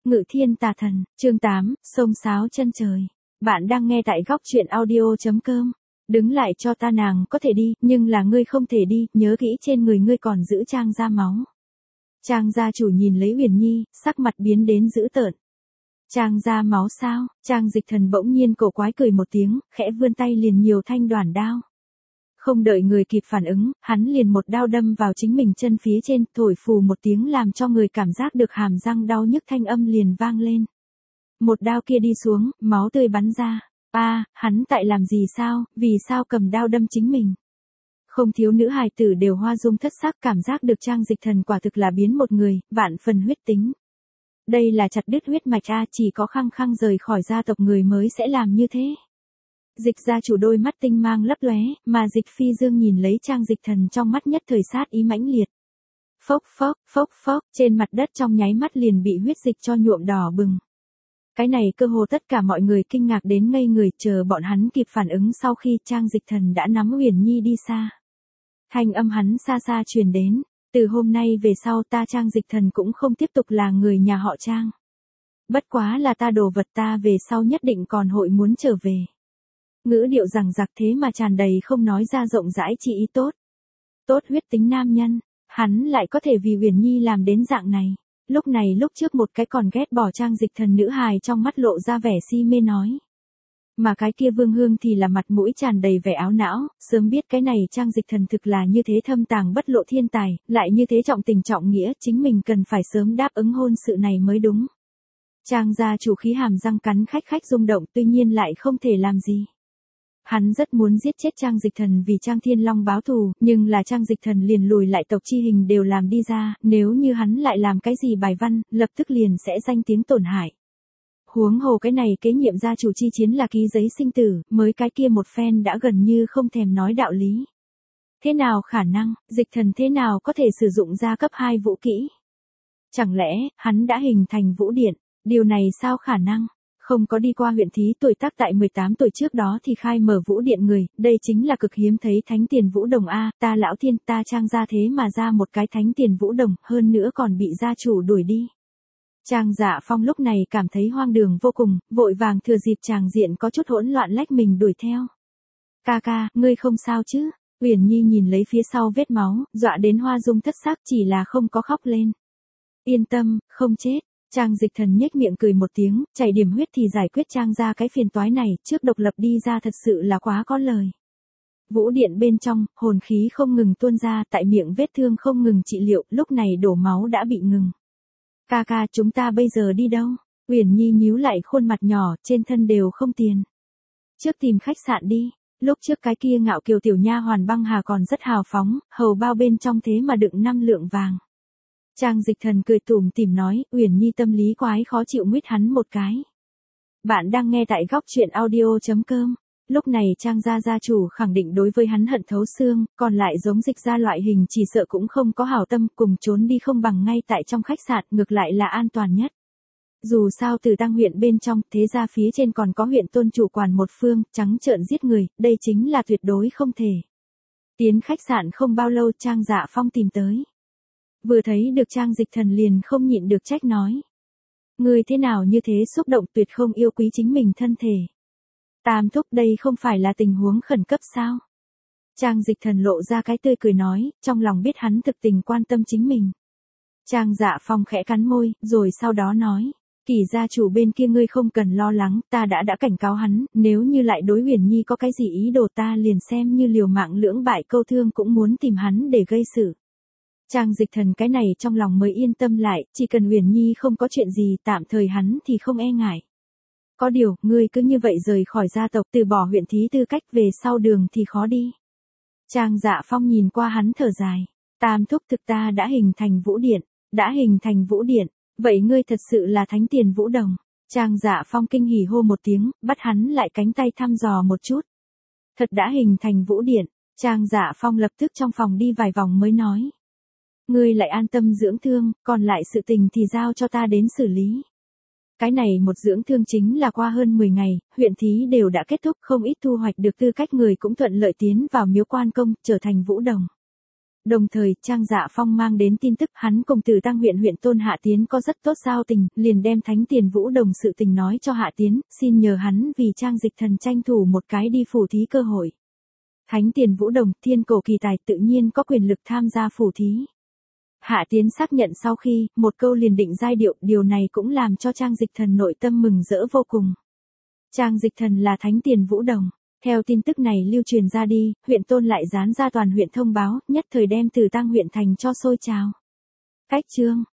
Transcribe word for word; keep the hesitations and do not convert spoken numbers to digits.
Ngự thiên tà thần, chương tám, sông sáo chân trời. Bạn đang nghe tại góc truyện audio.com. Đứng lại cho ta, nàng có thể đi, nhưng là ngươi không thể đi, nhớ kỹ trên người ngươi còn giữ Trang gia máu. Trang gia chủ nhìn lấy Uyển Nhi, sắc mặt biến đến dữ tợn. Trang gia máu sao? Trang Dịch Thần bỗng nhiên cổ quái cười một tiếng, khẽ vươn tay liền nhiều thanh đoản đao. Không đợi người kịp phản ứng, hắn liền một đao đâm vào chính mình chân phía trên, thổi phù một tiếng làm cho người cảm giác được hàm răng đau nhức, thanh âm liền vang lên. Một đao kia đi xuống, máu tươi bắn ra. A, à, hắn tại làm gì sao, vì sao cầm đao đâm chính mình? Không thiếu nữ hài tử đều hoa dung thất sắc, cảm giác được Trang Dịch Thần quả thực là biến một người, vạn phần huyết tính. Đây là chặt đứt huyết mạch a, chỉ có khăng khăng rời khỏi gia tộc người mới sẽ làm như thế. Dịch gia chủ đôi mắt tinh mang lấp lóe, mà Dịch Phi Dương nhìn lấy Trang Dịch Thần trong mắt nhất thời sát ý mãnh liệt. Phốc phốc, phốc phốc, trên mặt đất trong nháy mắt liền bị huyết dịch cho nhuộm đỏ bừng. Cái này cơ hồ tất cả mọi người kinh ngạc đến ngây người, chờ bọn hắn kịp phản ứng sau khi Trang Dịch Thần đã nắm Uyển Nhi đi xa. Thanh âm hắn xa xa truyền đến, từ hôm nay về sau ta Trang Dịch Thần cũng không tiếp tục là người nhà họ Trang. Bất quá là ta đồ vật, ta về sau nhất định còn hội muốn trở về. Ngữ điệu rằng giặc thế mà tràn đầy không nói ra rộng rãi chi ý tốt. Tốt huyết tính nam nhân, hắn lại có thể vì Uyển Nhi làm đến dạng này. Lúc này lúc trước một cái còn ghét bỏ Trang Dịch Thần nữ hài trong mắt lộ ra vẻ si mê nói. Mà cái kia Vương Hương thì là mặt mũi tràn đầy vẻ áo não, sớm biết cái này Trang Dịch Thần thực là như thế thâm tàng bất lộ thiên tài, lại như thế trọng tình trọng nghĩa, chính mình cần phải sớm đáp ứng hôn sự này mới đúng. Trang gia chủ khí hàm răng cắn khách khách rung động, tuy nhiên lại không thể làm gì. Hắn rất muốn giết chết Trang Dịch Thần vì Trang Thiên Long báo thù, nhưng là Trang Dịch Thần liền lùi lại tộc chi hình đều làm đi ra, nếu như hắn lại làm cái gì bài văn, lập tức liền sẽ danh tiếng tổn hại. Huống hồ cái này kế nhiệm gia chủ chi chiến là ký giấy sinh tử, mới cái kia một phen đã gần như không thèm nói đạo lý. Thế nào khả năng, Dịch Thần thế nào có thể sử dụng ra cấp hai vũ kỹ? Chẳng lẽ, hắn đã hình thành vũ điện, điều này sao khả năng? Không có đi qua huyện thí, tuổi tác tại mười tám tuổi trước đó thì khai mở vũ điện người, đây chính là cực hiếm thấy thánh tiền vũ đồng a, ta lão thiên, ta Trang gia thế mà ra một cái thánh tiền vũ đồng, hơn nữa còn bị gia chủ đuổi đi. Trang Dạ Phong lúc này cảm thấy hoang đường vô cùng, vội vàng thừa dịp tràng diện có chút hỗn loạn lách mình đuổi theo. Ca ca, ngươi không sao chứ? Uyển Nhi nhìn lấy phía sau vết máu, dọa đến hoa dung thất sắc, chỉ là không có khóc lên. Yên tâm, không chết. Trang Dịch Thần nhếch miệng cười một tiếng, chảy điểm huyết thì giải quyết Trang ra cái phiền toái này, trước độc lập đi ra thật sự là quá có lời. Vũ điện bên trong, hồn khí không ngừng tuôn ra, tại miệng vết thương không ngừng trị liệu, lúc này đổ máu đã bị ngừng. Ca ca, chúng ta bây giờ đi đâu? Uyển Nhi nhíu lại khuôn mặt nhỏ, trên thân đều không tiền. Trước tìm khách sạn đi. Lúc trước cái kia ngạo kiều tiểu nha hoàn Băng Hà còn rất hào phóng, hầu bao bên trong thế mà đựng năm lượng vàng. Trang Dịch Thần cười tủm tỉm nói, Uyển Nhi tâm lý quái khó chịu nguyết hắn một cái. Bạn đang nghe tại góc truyện audio.com. Lúc này Trang gia gia chủ khẳng định đối với hắn hận thấu xương, còn lại giống Dịch gia loại hình chỉ sợ cũng không có hảo tâm, cùng trốn đi không bằng ngay tại trong khách sạn, ngược lại là an toàn nhất. Dù sao từ Tăng huyện bên trong, thế ra phía trên còn có huyện tôn chủ quản một phương, trắng trợn giết người, đây chính là tuyệt đối không thể. Tiến khách sạn không bao lâu Trang Dạ Phong tìm tới. Vừa thấy được Trang Dịch Thần liền không nhịn được trách nói. Người thế nào như thế, xúc động tuyệt không yêu quý chính mình thân thể. Tam thúc, đây không phải là tình huống khẩn cấp sao? Trang Dịch Thần lộ ra cái tươi cười nói, trong lòng biết hắn thực tình quan tâm chính mình. Trang Dạ Phong khẽ cắn môi, rồi sau đó nói. Kỳ gia chủ bên kia ngươi không cần lo lắng, ta đã đã cảnh cáo hắn, nếu như lại đối Uyển Nhi có cái gì ý đồ ta liền xem như liều mạng lưỡng bại câu thương cũng muốn tìm hắn để gây sự. Trang Dịch Thần cái này trong lòng mới yên tâm lại, chỉ cần Uyển Nhi không có chuyện gì tạm thời hắn thì không e ngại. Có điều, ngươi cứ như vậy rời khỏi gia tộc, từ bỏ huyện thí tư cách, về sau đường thì khó đi. Trang Dạ Phong nhìn qua hắn thở dài. Tam thúc, thực ta đã hình thành vũ điện, đã hình thành vũ điện, vậy ngươi thật sự là thánh tiền vũ đồng. Trang Dạ Phong kinh hỉ hô một tiếng, bắt hắn lại cánh tay thăm dò một chút. Thật đã hình thành vũ điện, Trang Dạ Phong lập tức trong phòng đi vài vòng mới nói. Ngươi lại an tâm dưỡng thương, còn lại sự tình thì giao cho ta đến xử lý. Cái này một dưỡng thương chính là qua hơn mười ngày, huyện thí đều đã kết thúc, không ít thu hoạch được tư cách người cũng thuận lợi tiến vào miếu quan công, trở thành vũ đồng. Đồng thời, Trang Dạ Phong mang đến tin tức hắn cùng Từ Tăng huyện huyện Tôn Hạ Tiến có rất tốt giao tình, liền đem Thánh Tiền Vũ Đồng sự tình nói cho Hạ Tiến, xin nhờ hắn vì Trang Dịch Thần tranh thủ một cái đi phù thí cơ hội. Thánh Tiền Vũ Đồng, thiên cổ kỳ tài tự nhiên có quyền lực tham gia phù thí. Hạ Tiến xác nhận sau khi, một câu liền định giai điệu, điều này cũng làm cho Trang Dịch Thần nội tâm mừng rỡ vô cùng. Trang Dịch Thần là Thánh Tiền Vũ Đồng. Theo tin tức này lưu truyền ra đi, huyện Tôn lại dán ra toàn huyện thông báo, nhất thời đem Từ Tăng huyện thành cho sôi trào. Cách chương